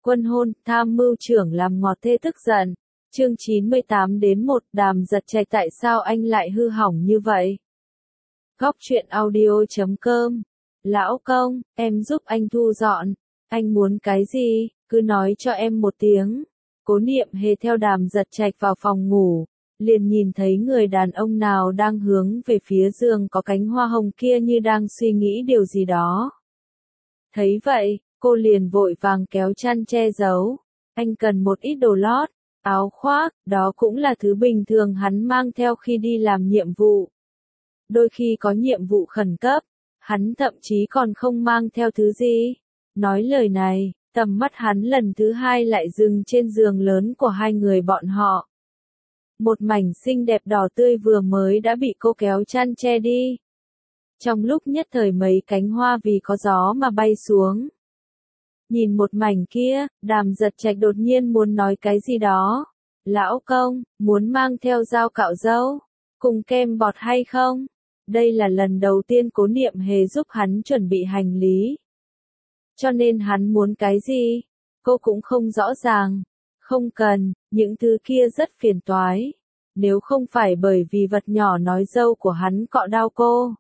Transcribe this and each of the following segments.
Quân hôn, tham mưu trưởng làm ngọt thê tức giận. Chương 98-1 Đàm Giật Trạch tại sao anh lại hư hỏng như vậy? Góc truyện audio.com. Lão công, em giúp anh thu dọn. Anh muốn cái gì, cứ nói cho em một tiếng. Cố Niệm Hề theo Đàm Giật Trạch vào phòng ngủ, liền nhìn thấy người đàn ông nào đang hướng về phía giường có cánh hoa hồng kia như đang suy nghĩ điều gì đó. Thấy vậy, cô liền vội vàng kéo chăn che giấu. Anh cần một ít đồ lót, áo khoác, đó cũng là thứ bình thường hắn mang theo khi đi làm nhiệm vụ. Đôi khi có nhiệm vụ khẩn cấp, hắn thậm chí còn không mang theo thứ gì. Nói lời này, tầm mắt hắn lần thứ hai lại dừng trên giường lớn của hai người bọn họ. Một mảnh xinh đẹp đỏ tươi vừa mới đã bị cô kéo chăn che đi. Trong lúc nhất thời mấy cánh hoa vì có gió mà bay xuống. Nhìn một mảnh kia, Đàm Giật Trạch đột nhiên muốn nói cái gì đó. Lão công, muốn mang theo dao cạo râu, cùng kem bọt hay không? Đây là lần đầu tiên Cố Niệm Hề giúp hắn chuẩn bị hành lý. Cho nên hắn muốn cái gì? Cô cũng không rõ ràng. Không cần, những thứ kia rất phiền toái. Nếu không phải bởi vì vật nhỏ nói dâu của hắn cọ đau cô.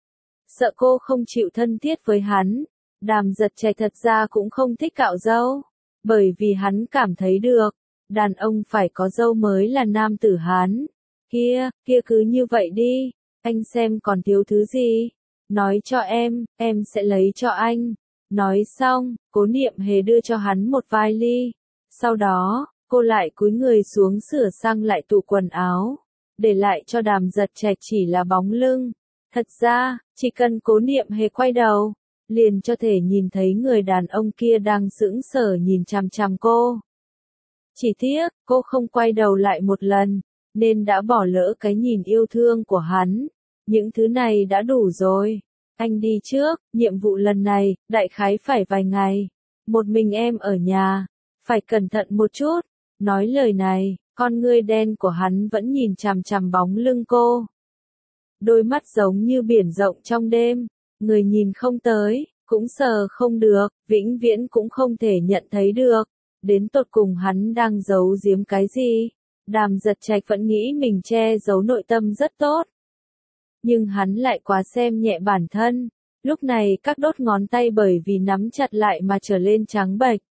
Sợ cô không chịu thân thiết với hắn. Đàm Giật Trạch thật ra cũng không thích cạo râu. Bởi vì hắn cảm thấy được. Đàn ông phải có râu mới là nam tử Hán. Kia cứ như vậy đi. Anh xem còn thiếu thứ gì. Nói cho em sẽ lấy cho anh. Nói xong, Cố Niệm Hề đưa cho hắn một vài ly. Sau đó, cô lại cúi người xuống sửa sang lại tủ quần áo. Để lại cho Đàm Giật Trạch chỉ là bóng lưng. Thật ra, chỉ cần Cố Niệm Hề quay đầu, liền cho thể nhìn thấy người đàn ông kia đang sững sờ nhìn chằm chằm cô. Chỉ tiếc, cô không quay đầu lại một lần, nên đã bỏ lỡ cái nhìn yêu thương của hắn. Những thứ này đã đủ rồi. Anh đi trước, nhiệm vụ lần này, đại khái phải vài ngày. Một mình em ở nhà, phải cẩn thận một chút. Nói lời này, con ngươi đen của hắn vẫn nhìn chằm chằm bóng lưng cô. Đôi mắt giống như biển rộng trong đêm, người nhìn không tới, cũng sờ không được, vĩnh viễn cũng không thể nhận thấy được. Đến tột cùng hắn đang giấu giếm cái gì? Đàm Giật Trạch vẫn nghĩ mình che giấu nội tâm rất tốt. Nhưng hắn lại quá xem nhẹ bản thân. Lúc này các đốt ngón tay bởi vì nắm chặt lại mà trở lên trắng bệch.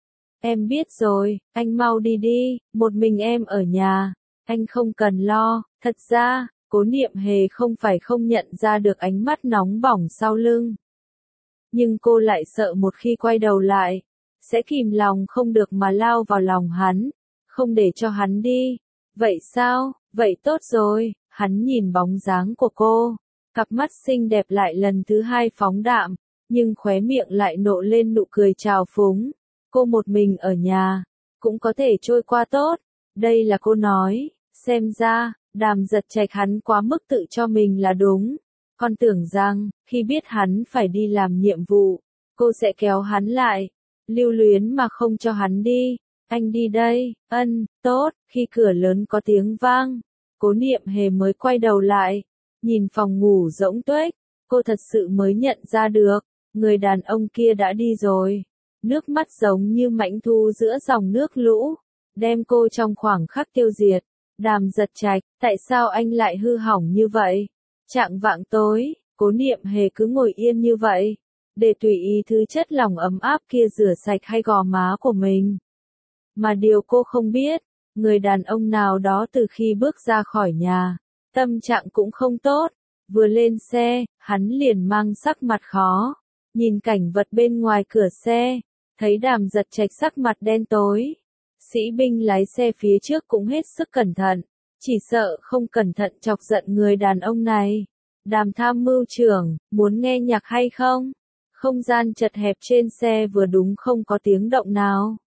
Em biết rồi, anh mau đi đi, một mình em ở nhà. Anh không cần lo. Thật ra, Cố Niệm Hề không phải không nhận ra được ánh mắt nóng bỏng sau lưng. Nhưng cô lại sợ một khi quay đầu lại, sẽ kìm lòng không được mà lao vào lòng hắn, không để cho hắn đi. Vậy sao? Vậy tốt rồi. Hắn nhìn bóng dáng của cô, cặp mắt xinh đẹp lại lần thứ hai phóng đạm, nhưng khóe miệng lại nộ lên nụ cười trào phúng. Cô một mình ở nhà, cũng có thể trôi qua tốt. Đây là cô nói, xem ra, Đàm Giật Trạch hắn quá mức tự cho mình là đúng. Con tưởng rằng, khi biết hắn phải đi làm nhiệm vụ, cô sẽ kéo hắn lại, lưu luyến mà không cho hắn đi. Anh đi đây, tốt, khi cửa lớn có tiếng vang. Cố Niệm Hề mới quay đầu lại, nhìn phòng ngủ rỗng tuếch, cô thật sự mới nhận ra được, người đàn ông kia đã đi rồi. Nước mắt giống như mãnh thu giữa dòng nước lũ, đem cô trong khoảng khắc tiêu diệt. Đàm Giật Trạch, tại sao anh lại hư hỏng như vậy? Chạng vạng tối, Cố Niệm Hề cứ ngồi yên như vậy, để tùy ý thứ chất lỏng ấm áp kia rửa sạch hai gò má của mình. Mà điều cô không biết, người đàn ông nào đó từ khi bước ra khỏi nhà, tâm trạng cũng không tốt. Vừa lên xe, hắn liền mang sắc mặt khó. Nhìn cảnh vật bên ngoài cửa xe, thấy Đàm Giật Trạch sắc mặt đen tối. Sĩ binh lái xe phía trước cũng hết sức cẩn thận, chỉ sợ không cẩn thận chọc giận người đàn ông này. Đàm tham mưu trưởng, muốn nghe nhạc hay không? Không gian chật hẹp trên xe vừa đúng không có tiếng động nào.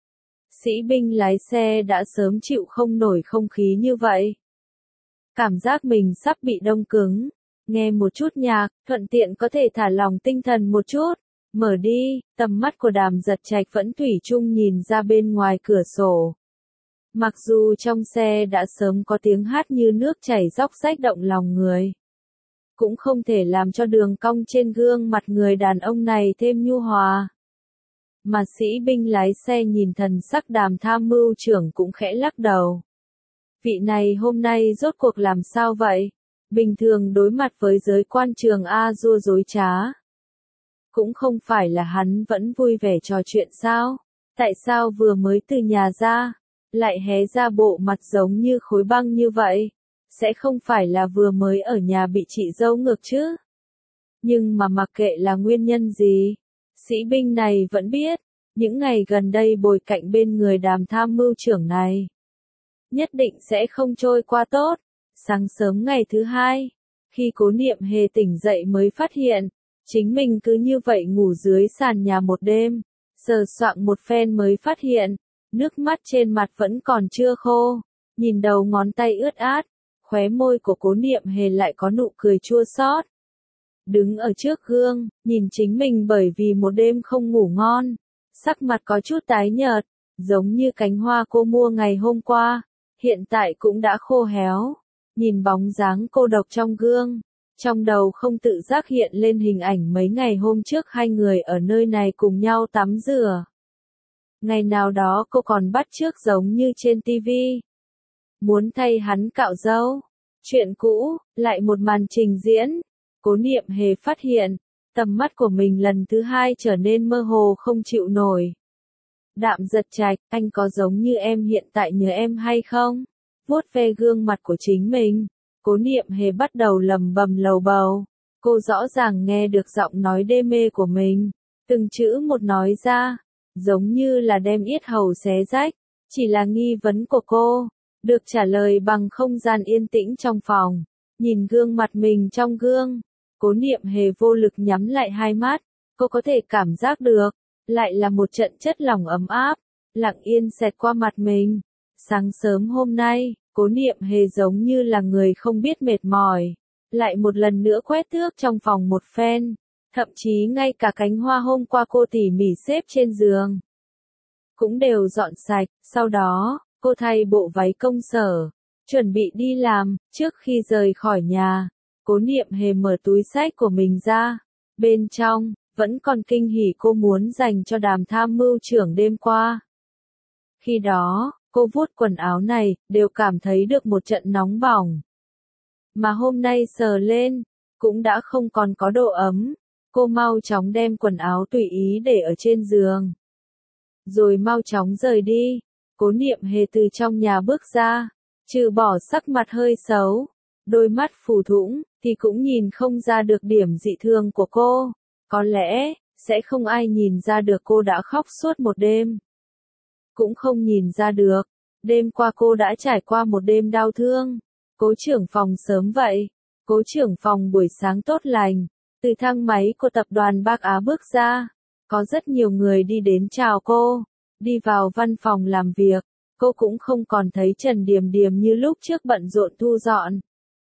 Sĩ binh lái xe đã sớm chịu không nổi không khí như vậy. Cảm giác mình sắp bị đông cứng. Nghe một chút nhạc, thuận tiện có thể thả lỏng tinh thần một chút. Mở đi, tầm mắt của Đàm Giật Trạch vẫn thủy chung nhìn ra bên ngoài cửa sổ. Mặc dù trong xe đã sớm có tiếng hát như nước chảy róc rách động lòng người, cũng không thể làm cho đường cong trên gương mặt người đàn ông này thêm nhu hòa. Mà sĩ binh lái xe nhìn thần sắc Đàm tham mưu trưởng cũng khẽ lắc đầu. Vị này hôm nay rốt cuộc làm sao vậy? Bình thường đối mặt với giới quan trường A-dua dối trá. Cũng không phải là hắn vẫn vui vẻ trò chuyện sao? Tại sao vừa mới từ nhà ra, lại hé ra bộ mặt giống như khối băng như vậy? Sẽ không phải là vừa mới ở nhà bị chị dâu ngược chứ? Nhưng mà mặc kệ là nguyên nhân gì, sĩ binh này vẫn biết, những ngày gần đây bồi cạnh bên người Đàm tham mưu trưởng này, nhất định sẽ không trôi qua tốt. Sáng sớm ngày thứ hai, khi Cố Niệm Hề tỉnh dậy mới phát hiện, chính mình cứ như vậy ngủ dưới sàn nhà một đêm, sờ soạng một phen mới phát hiện, nước mắt trên mặt vẫn còn chưa khô, nhìn đầu ngón tay ướt át, khóe môi của Cố Niệm Hề lại có nụ cười chua xót. Đứng ở trước gương, nhìn chính mình bởi vì một đêm không ngủ ngon, sắc mặt có chút tái nhợt, giống như cánh hoa cô mua ngày hôm qua, hiện tại cũng đã khô héo. Nhìn bóng dáng cô độc trong gương, trong đầu không tự giác hiện lên hình ảnh mấy ngày hôm trước hai người ở nơi này cùng nhau tắm rửa. Ngày nào đó cô còn bắt chước giống như trên tivi. Muốn thay hắn cạo râu. Chuyện cũ, lại một màn trình diễn. Cố Niệm Hề phát hiện, tầm mắt của mình lần thứ hai trở nên mơ hồ không chịu nổi. Đạm Giật Trạch, anh có giống như em hiện tại nhớ em hay không? Vuốt ve gương mặt của chính mình, Cố Niệm Hề bắt đầu lầm bầm lầu bầu. Cô rõ ràng nghe được giọng nói đê mê của mình, từng chữ một nói ra, giống như là đem yết hầu xé rách. Chỉ là nghi vấn của cô, được trả lời bằng không gian yên tĩnh trong phòng. Nhìn gương mặt mình trong gương, Cố Niệm Hề vô lực nhắm lại hai mắt, cô có thể cảm giác được, lại là một trận chất lỏng ấm áp, lặng yên xẹt qua mặt mình. Sáng sớm hôm nay, Cố Niệm Hề giống như là người không biết mệt mỏi, lại một lần nữa quét tước trong phòng một phen, thậm chí ngay cả cánh hoa hôm qua cô tỉ mỉ xếp trên giường cũng đều dọn sạch. Sau đó, cô thay bộ váy công sở, chuẩn bị đi làm. Trước khi rời khỏi nhà, Cố Niệm Hề mở túi xách của mình ra, bên trong vẫn còn kinh hỉ cô muốn dành cho Đàm tham mưu trưởng đêm qua. Khi đó, cô vuốt quần áo này, đều cảm thấy được một trận nóng bỏng. Mà hôm nay sờ lên, cũng đã không còn có độ ấm. Cô mau chóng đem quần áo tùy ý để ở trên giường, rồi mau chóng rời đi. Cố Niệm Hề từ trong nhà bước ra, trừ bỏ sắc mặt hơi xấu, đôi mắt phù thủng, thì cũng nhìn không ra được điểm dị thường của cô. Có lẽ, sẽ không ai nhìn ra được cô đã khóc suốt một đêm. Cũng không nhìn ra được, đêm qua cô đã trải qua một đêm đau thương. Cố trưởng phòng sớm vậy. Cố trưởng phòng buổi sáng tốt lành, từ thang máy của tập đoàn Bắc Á bước ra. Có rất nhiều người đi đến chào cô. Đi vào văn phòng làm việc, cô cũng không còn thấy Trần Điềm Điềm như lúc trước bận rộn thu dọn.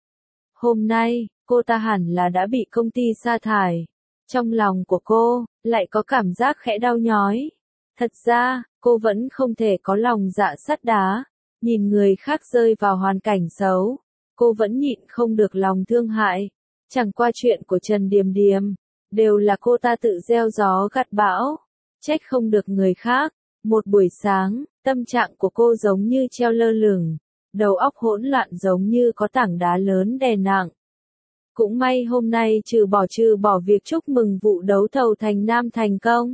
Hôm nay, cô ta hẳn là đã bị công ty sa thải. Trong lòng của cô, lại có cảm giác khẽ đau nhói. Thật ra, cô vẫn không thể có lòng dạ sắt đá. Nhìn người khác rơi vào hoàn cảnh xấu, cô vẫn nhịn không được lòng thương hại. Chẳng qua chuyện của Trần Điềm Điềm, đều là cô ta tự gieo gió gặt bão, trách không được người khác. Một buổi sáng, tâm trạng của cô giống như treo lơ lửng, đầu óc hỗn loạn giống như có tảng đá lớn đè nặng. Cũng may hôm nay trừ bỏ việc chúc mừng vụ đấu thầu Thành Nam thành công,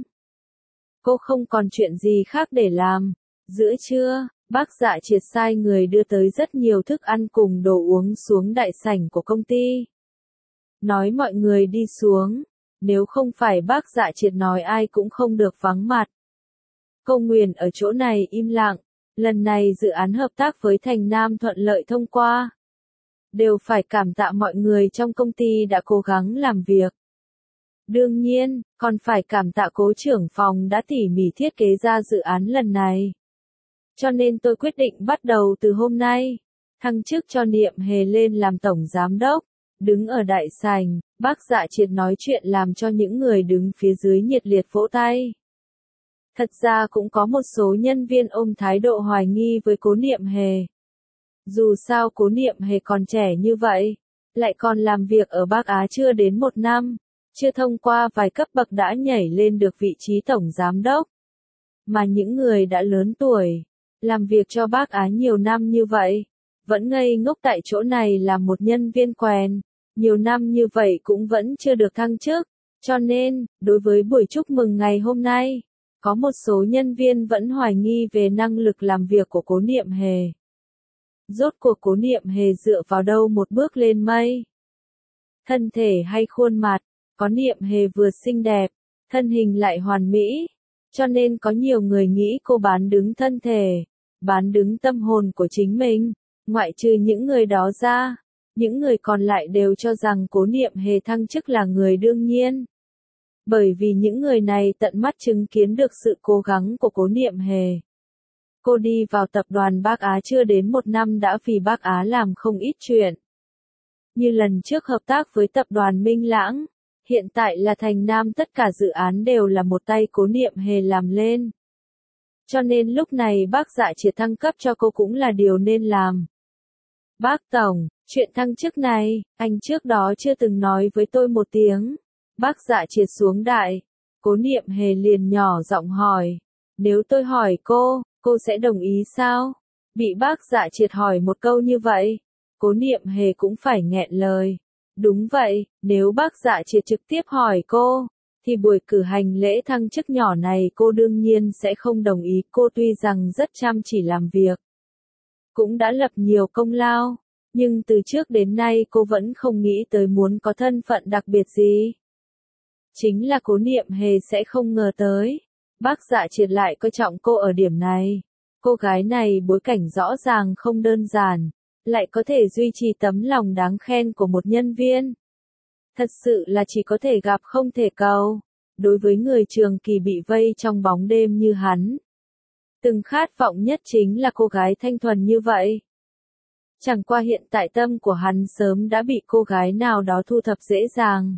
cô không còn chuyện gì khác để làm. Giữa trưa, bác Dạ Triệt sai người đưa tới rất nhiều thức ăn cùng đồ uống xuống đại sảnh của công ty. Nói mọi người đi xuống, nếu không phải bác Dạ Triệt nói ai cũng không được vắng mặt. Cô Nguyền ở chỗ này im lặng, lần này dự án hợp tác với Thành Nam thuận lợi thông qua. Đều phải cảm tạ mọi người trong công ty đã cố gắng làm việc. Đương nhiên, còn phải cảm tạ cố trưởng phòng đã tỉ mỉ thiết kế ra dự án lần này. Cho nên tôi quyết định bắt đầu từ hôm nay, thăng chức cho Niệm Hề lên làm tổng giám đốc. Đứng ở đại sảnh, bác Dạ Triệt nói chuyện làm cho những người đứng phía dưới nhiệt liệt vỗ tay. Thật ra cũng có một số nhân viên ôm thái độ hoài nghi với Cố Niệm Hề. Dù sao Cố Niệm Hề còn trẻ như vậy, lại còn làm việc ở Bắc Á chưa đến một năm, chưa thông qua vài cấp bậc đã nhảy lên được vị trí tổng giám đốc. Mà những người đã lớn tuổi, làm việc cho bác Á nhiều năm như vậy, vẫn ngây ngốc tại chỗ này là một nhân viên quèn, nhiều năm như vậy cũng vẫn chưa được thăng chức, cho nên, đối với buổi chúc mừng ngày hôm nay, có một số nhân viên vẫn hoài nghi về năng lực làm việc của Cố Niệm Hề. Rốt cuộc Cố Niệm Hề dựa vào đâu một bước lên mây? Thân thể hay khuôn mặt, Cố Niệm Hề vừa xinh đẹp, thân hình lại hoàn mỹ, cho nên có nhiều người nghĩ cô bán đứng thân thể, bán đứng tâm hồn của chính mình. Ngoại trừ những người đó ra, những người còn lại đều cho rằng Cố Niệm Hề thăng chức là người đương nhiên. Bởi vì những người này tận mắt chứng kiến được sự cố gắng của Cố Niệm Hề. Cô đi vào tập đoàn Bác Á chưa đến 1 năm đã vì Bác Á làm không ít chuyện. Như lần trước hợp tác với tập đoàn Minh Lãng, hiện tại là Thành Nam, tất cả dự án đều là một tay Cố Niệm Hề làm lên. Cho nên lúc này bác Dạ Triệt thăng cấp cho cô cũng là điều nên làm. Bác Tổng, chuyện thăng chức này, anh trước đó chưa từng nói với tôi một tiếng. Bác Dạ Triệt xuống đại. Cố Niệm Hề liền nhỏ giọng hỏi. Nếu tôi hỏi cô sẽ đồng ý sao? Bị bác Dạ Triệt hỏi một câu như vậy, Cố Niệm Hề cũng phải nghẹn lời. Đúng vậy, nếu bác Dạ Triệt trực tiếp hỏi cô, thì buổi cử hành lễ thăng chức nhỏ này cô đương nhiên sẽ không đồng ý. Cô tuy rằng rất chăm chỉ làm việc, cũng đã lập nhiều công lao, nhưng từ trước đến nay cô vẫn không nghĩ tới muốn có thân phận đặc biệt gì. Chính là Cố Niệm Hề sẽ không ngờ tới, bác Dạ Triệt lại coi trọng cô ở điểm này. Cô gái này bối cảnh rõ ràng không đơn giản, lại có thể duy trì tấm lòng đáng khen của một nhân viên. Thật sự là chỉ có thể gặp không thể cầu. Đối với người trường kỳ bị vây trong bóng đêm như hắn, từng khát vọng nhất chính là cô gái thanh thuần như vậy. Chẳng qua hiện tại tâm của hắn sớm đã bị cô gái nào đó thu thập dễ dàng.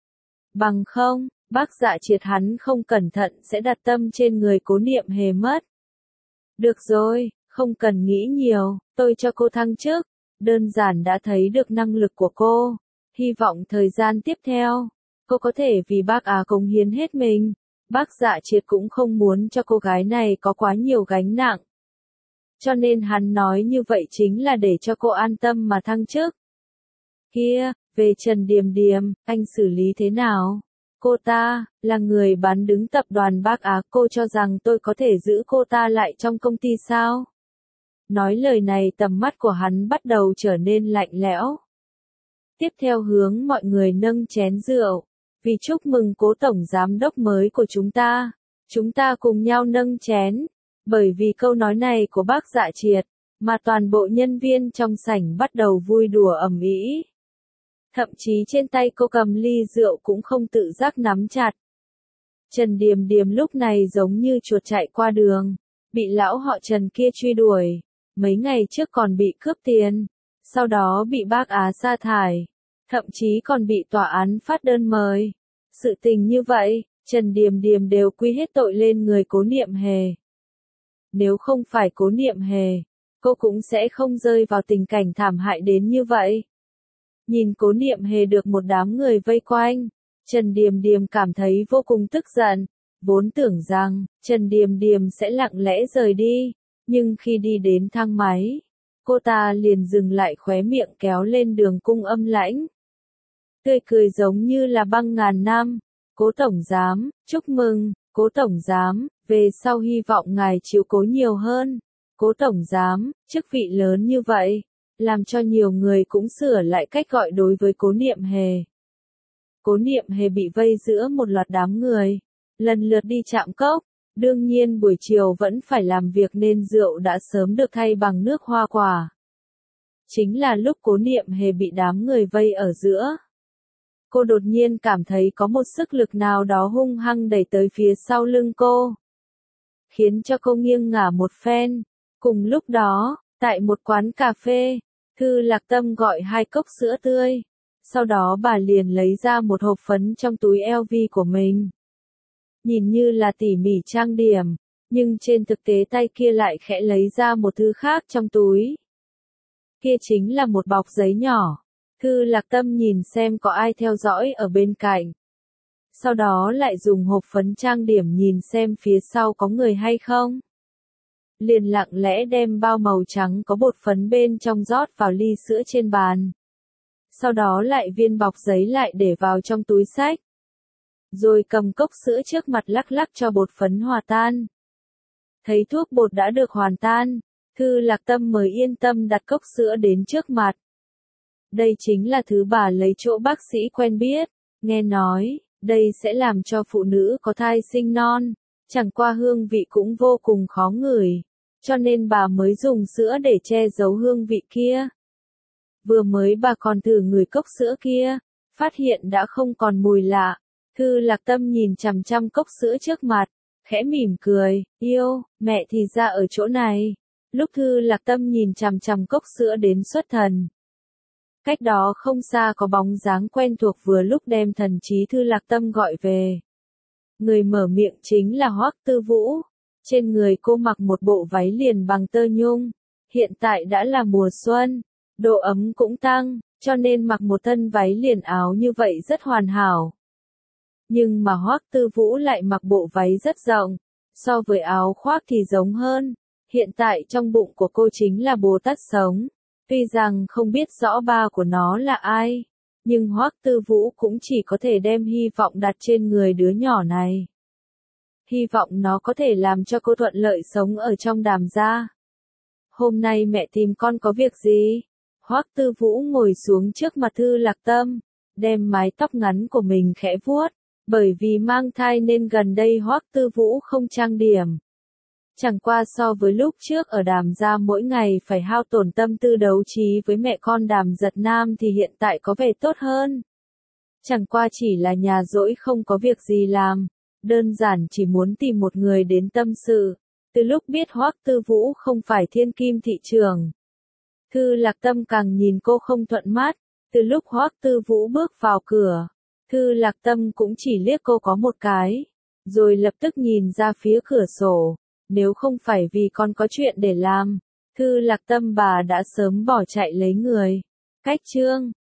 Bằng không, bác Dạ Triệt hắn không cẩn thận sẽ đặt tâm trên người Cố Niệm Hề mất. Được rồi, không cần nghĩ nhiều, tôi cho cô thăng chức, đơn giản đã thấy được năng lực của cô. Hy vọng thời gian tiếp theo, cô có thể vì bác Á cống hiến hết mình. Bác Dạ Triệt cũng không muốn cho cô gái này có quá nhiều gánh nặng. Cho nên hắn nói như vậy chính là để cho cô an tâm mà thăng chức. Kia, về Trần Điềm Điềm, anh xử lý thế nào? Cô ta, là người bán đứng tập đoàn Bác Á, cô cho rằng tôi có thể giữ cô ta lại trong công ty sao? Nói lời này tầm mắt của hắn bắt đầu trở nên lạnh lẽo. Tiếp theo hướng mọi người nâng chén rượu. Vì chúc mừng Cố tổng giám đốc mới của chúng ta cùng nhau nâng chén. Bởi vì câu nói này của bác Dạ Triệt, mà toàn bộ nhân viên trong sảnh bắt đầu vui đùa ầm ĩ. Thậm chí trên tay cô cầm ly rượu cũng không tự giác nắm chặt. Trần Điềm Điềm lúc này giống như chuột chạy qua đường, bị lão họ Trần kia truy đuổi. Mấy ngày trước còn bị cướp tiền, sau đó bị bác Á sa thải, thậm chí còn bị tòa án phát đơn mời. Sự tình như vậy, Trần Điềm Điềm đều quy hết tội lên người Cố Niệm Hề. Nếu không phải Cố Niệm Hề, cô cũng sẽ không rơi vào tình cảnh thảm hại đến như vậy. Nhìn Cố Niệm Hề được một đám người vây quanh, Trần Điềm Điềm cảm thấy vô cùng tức giận. Vốn tưởng rằng, Trần Điềm Điềm sẽ lặng lẽ rời đi, nhưng khi đi đến thang máy, cô ta liền dừng lại, khóe miệng kéo lên đường cung âm lãnh. Tươi cười giống như là băng ngàn năm. Cố tổng giám, chúc mừng, Cố tổng giám, về sau hy vọng ngài chiếu cố nhiều hơn. Cố tổng giám, chức vị lớn như vậy, làm cho nhiều người cũng sửa lại cách gọi đối với Cố Niệm Hề. Cố Niệm Hề bị vây giữa một loạt đám người, lần lượt đi chạm cốc. Đương nhiên buổi chiều vẫn phải làm việc nên rượu đã sớm được thay bằng nước hoa quả. Chính là lúc Cố Niệm Hề bị đám người vây ở giữa, cô đột nhiên cảm thấy có một sức lực nào đó hung hăng đẩy tới phía sau lưng cô, khiến cho cô nghiêng ngả một phen. Cùng lúc đó, tại một quán cà phê, Thư Lạc Tâm gọi 2 cốc sữa tươi, sau đó bà liền lấy ra một hộp phấn trong túi LV của mình. Nhìn như là tỉ mỉ trang điểm, nhưng trên thực tế tay kia lại khẽ lấy ra một thứ khác trong túi. Kia chính là một bọc giấy nhỏ. Thư Lạc Tâm nhìn xem có ai theo dõi ở bên cạnh. Sau đó lại dùng hộp phấn trang điểm nhìn xem phía sau có người hay không. Liền lặng lẽ đem bao màu trắng có bột phấn bên trong rót vào ly sữa trên bàn. Sau đó lại viên bọc giấy lại để vào trong túi xách. Rồi cầm cốc sữa trước mặt lắc lắc cho bột phấn hòa tan. Thấy thuốc bột đã được hoàn tan, Thư Lạc Tâm mới yên tâm đặt cốc sữa đến trước mặt. Đây chính là thứ bà lấy chỗ bác sĩ quen biết, nghe nói, đây sẽ làm cho phụ nữ có thai sinh non, chẳng qua hương vị cũng vô cùng khó ngửi, cho nên bà mới dùng sữa để che giấu hương vị kia. Vừa mới bà còn thử ngửi cốc sữa kia, phát hiện đã không còn mùi lạ, Thư Lạc Tâm nhìn chằm chằm cốc sữa trước mặt, khẽ mỉm cười, yêu, mẹ thì ra ở chỗ này. Lúc Thư Lạc Tâm nhìn chằm chằm cốc sữa đến xuất thần. Cách đó không xa có bóng dáng quen thuộc vừa lúc đem thần trí Thư Lạc Tâm gọi về. Người mở miệng chính là Hoắc Tư Vũ. Trên người cô mặc một bộ váy liền bằng tơ nhung. Hiện tại đã là mùa xuân, độ ấm cũng tăng, cho nên mặc một thân váy liền áo như vậy rất hoàn hảo. Nhưng mà Hoắc Tư Vũ lại mặc bộ váy rất rộng, so với áo khoác thì giống hơn. Hiện tại trong bụng của cô chính là Bồ Tát sống. Tuy rằng không biết rõ ba của nó là ai, nhưng Hoắc Tư Vũ cũng chỉ có thể đem hy vọng đặt trên người đứa nhỏ này. Hy vọng nó có thể làm cho cô thuận lợi sống ở trong Đàm gia. Hôm nay mẹ tìm con có việc gì? Hoắc Tư Vũ ngồi xuống trước mặt Thư Lạc Tâm, đem mái tóc ngắn của mình khẽ vuốt, bởi vì mang thai nên gần đây Hoắc Tư Vũ không trang điểm. Chẳng qua so với lúc trước ở Đàm gia mỗi ngày phải hao tổn tâm tư đấu trí với mẹ con Đàm Giật Nam thì hiện tại có vẻ tốt hơn. Chẳng qua chỉ là nhà rỗi không có việc gì làm, đơn giản chỉ muốn tìm một người đến tâm sự. Từ lúc biết Hoắc Tư Vũ không phải thiên kim thị trường, Thư Lạc Tâm càng nhìn cô không thuận mắt. Từ lúc Hoắc Tư Vũ bước vào cửa, Thư Lạc Tâm cũng chỉ liếc cô có một cái, rồi lập tức nhìn ra phía cửa sổ. Nếu không phải vì con có chuyện để làm, Thư Lạc Tâm bà đã sớm bỏ chạy lấy người. Cách chương